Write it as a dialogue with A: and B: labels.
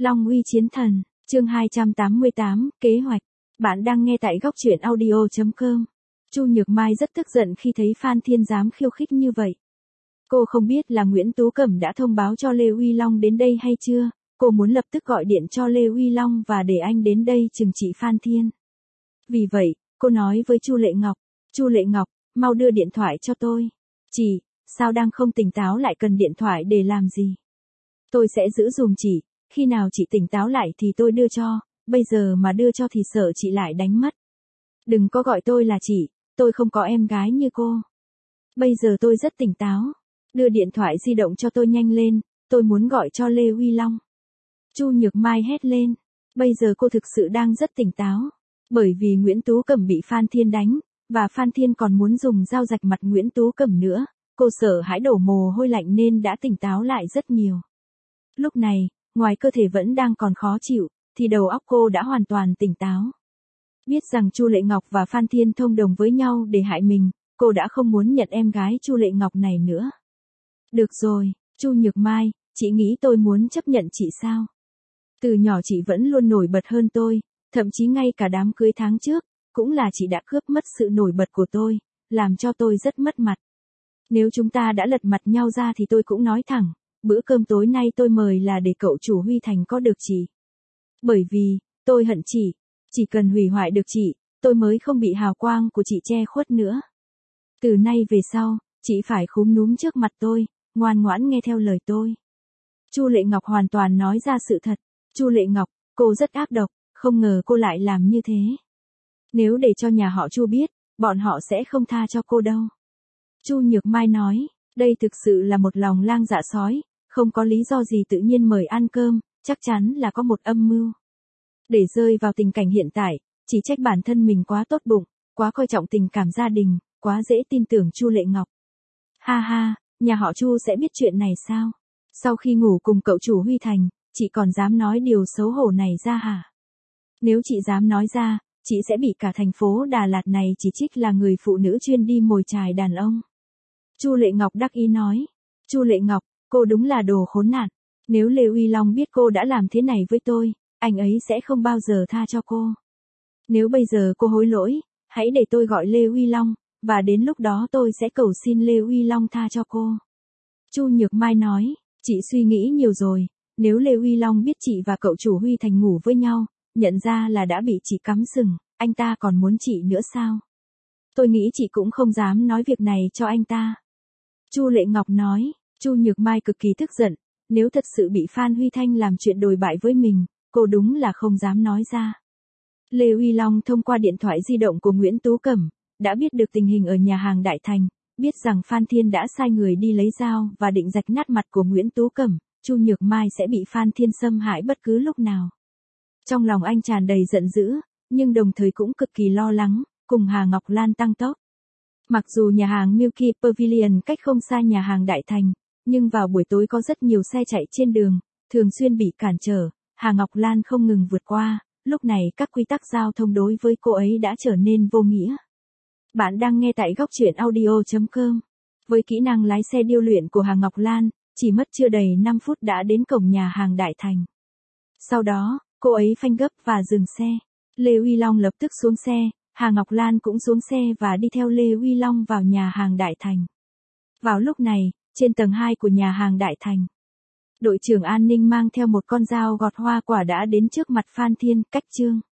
A: Long uy chiến thần, chương 288, kế hoạch. Bạn đang nghe tại góc truyện audio.com. Chu Nhược Mai rất tức giận khi thấy Phan Thiên dám khiêu khích như vậy. Cô không biết là Nguyễn Tú Cẩm đã thông báo cho Lê Uy Long đến đây hay chưa, cô muốn lập tức gọi điện cho Lê Uy Long và để anh đến đây trừng trị Phan Thiên. Vì vậy, cô nói với Chu Lệ Ngọc, Chu Lệ Ngọc, mau đưa điện thoại cho tôi. Chị, sao đang không tỉnh táo lại cần điện thoại để làm gì? Tôi sẽ giữ dùm chị, khi nào chị tỉnh táo lại thì tôi đưa cho, bây giờ mà đưa cho thì sợ chị lại đánh mất. Đừng có gọi tôi là chị, tôi không có em gái như cô. Bây giờ tôi rất tỉnh táo, đưa điện thoại di động cho tôi nhanh lên, tôi muốn gọi cho Lê Uy Long. Chu Nhược Mai hét lên, bây giờ cô thực sự đang rất tỉnh táo, bởi vì Nguyễn Tú Cẩm bị Phan Thiên đánh, và Phan Thiên còn muốn dùng dao rạch mặt Nguyễn Tú Cẩm nữa, cô sợ hãi đổ mồ hôi lạnh nên đã tỉnh táo lại rất nhiều. Lúc này, ngoài cơ thể vẫn đang còn khó chịu, thì đầu óc cô đã hoàn toàn tỉnh táo. Biết rằng Chu Lệ Ngọc và Phan Thiên thông đồng với nhau để hại mình, cô đã không muốn nhận em gái Chu Lệ Ngọc này nữa. Được rồi, Chu Nhược Mai, chị nghĩ tôi muốn chấp nhận chị sao? Từ nhỏ chị vẫn luôn nổi bật hơn tôi, thậm chí ngay cả đám cưới tháng trước, cũng là chị đã cướp mất sự nổi bật của tôi, làm cho tôi rất mất mặt. Nếu chúng ta đã lật mặt nhau ra thì tôi cũng nói thẳng, bữa cơm tối nay tôi mời là để cậu chủ Huy Thành có được chị. Bởi vì, tôi hận chị, chỉ cần hủy hoại được chị, tôi mới không bị hào quang của chị che khuất nữa. Từ nay về sau, chị phải khúm núm trước mặt tôi, ngoan ngoãn nghe theo lời tôi. Chu Lệ Ngọc hoàn toàn nói ra sự thật. Chu Lệ Ngọc, cô rất ác độc, không ngờ cô lại làm như thế. Nếu để cho nhà họ Chu biết, bọn họ sẽ không tha cho cô đâu. Chu Nhược Mai nói, đây thực sự là một lòng lang dạ sói, không có lý do gì tự nhiên mời ăn cơm, chắc chắn là có một âm mưu. Để rơi vào tình cảnh hiện tại, chỉ trách bản thân mình quá tốt bụng, quá coi trọng tình cảm gia đình, quá dễ tin tưởng Chu Lệ Ngọc. Ha ha, nhà họ Chu sẽ biết chuyện này sao? Sau khi ngủ cùng cậu chủ Huy Thành, chị còn dám nói điều xấu hổ này ra hả? Nếu chị dám nói ra, chị sẽ bị cả thành phố Đà Lạt này chỉ trích là người phụ nữ chuyên đi mồi chài đàn ông. Chu Lệ Ngọc đắc ý nói. Chu Lệ Ngọc, cô đúng là đồ khốn nạn. Nếu Lê Uy Long biết cô đã làm thế này với tôi, anh ấy sẽ không bao giờ tha cho cô. Nếu bây giờ cô hối lỗi, hãy để tôi gọi Lê Uy Long, và đến lúc đó tôi sẽ cầu xin Lê Uy Long tha cho cô. Chu Nhược Mai nói, chị suy nghĩ nhiều rồi, nếu Lê Uy Long biết chị và cậu chủ Huy Thành ngủ với nhau, nhận ra là đã bị chị cắm sừng, anh ta còn muốn chị nữa sao? Tôi nghĩ chị cũng không dám nói việc này cho anh ta. Chu Lệ Ngọc nói, Chu Nhược Mai cực kỳ tức giận, nếu thật sự bị Phan Huy Thanh làm chuyện đồi bại với mình, cô đúng là không dám nói ra. Lê Uy Long thông qua điện thoại di động của Nguyễn Tú Cẩm, đã biết được tình hình ở nhà hàng Đại Thành, biết rằng Phan Thiên đã sai người đi lấy dao và định rạch nát mặt của Nguyễn Tú Cẩm, Chu Nhược Mai sẽ bị Phan Thiên xâm hại bất cứ lúc nào. Trong lòng anh tràn đầy giận dữ, nhưng đồng thời cũng cực kỳ lo lắng, cùng Hà Ngọc Lan tăng tốc. Mặc dù nhà hàng Milky Pavilion cách không xa nhà hàng Đại Thành, nhưng vào buổi tối có rất nhiều xe chạy trên đường, thường xuyên bị cản trở, Hà Ngọc Lan không ngừng vượt qua, lúc này các quy tắc giao thông đối với cô ấy đã trở nên vô nghĩa. Bạn đang nghe tại góc truyện audio.com. Với kỹ năng lái xe điêu luyện của Hà Ngọc Lan, chỉ mất chưa đầy 5 phút đã đến cổng nhà hàng Đại Thành. Sau đó, cô ấy phanh gấp và dừng xe. Lê Uy Long lập tức xuống xe, Hà Ngọc Lan cũng xuống xe và đi theo Lê Uy Long vào nhà hàng Đại Thành. Vào lúc này, trên tầng 2 của nhà hàng Đại Thành, đội trưởng an ninh mang theo một con dao gọt hoa quả đã đến trước mặt Phan Thiên, cách chương.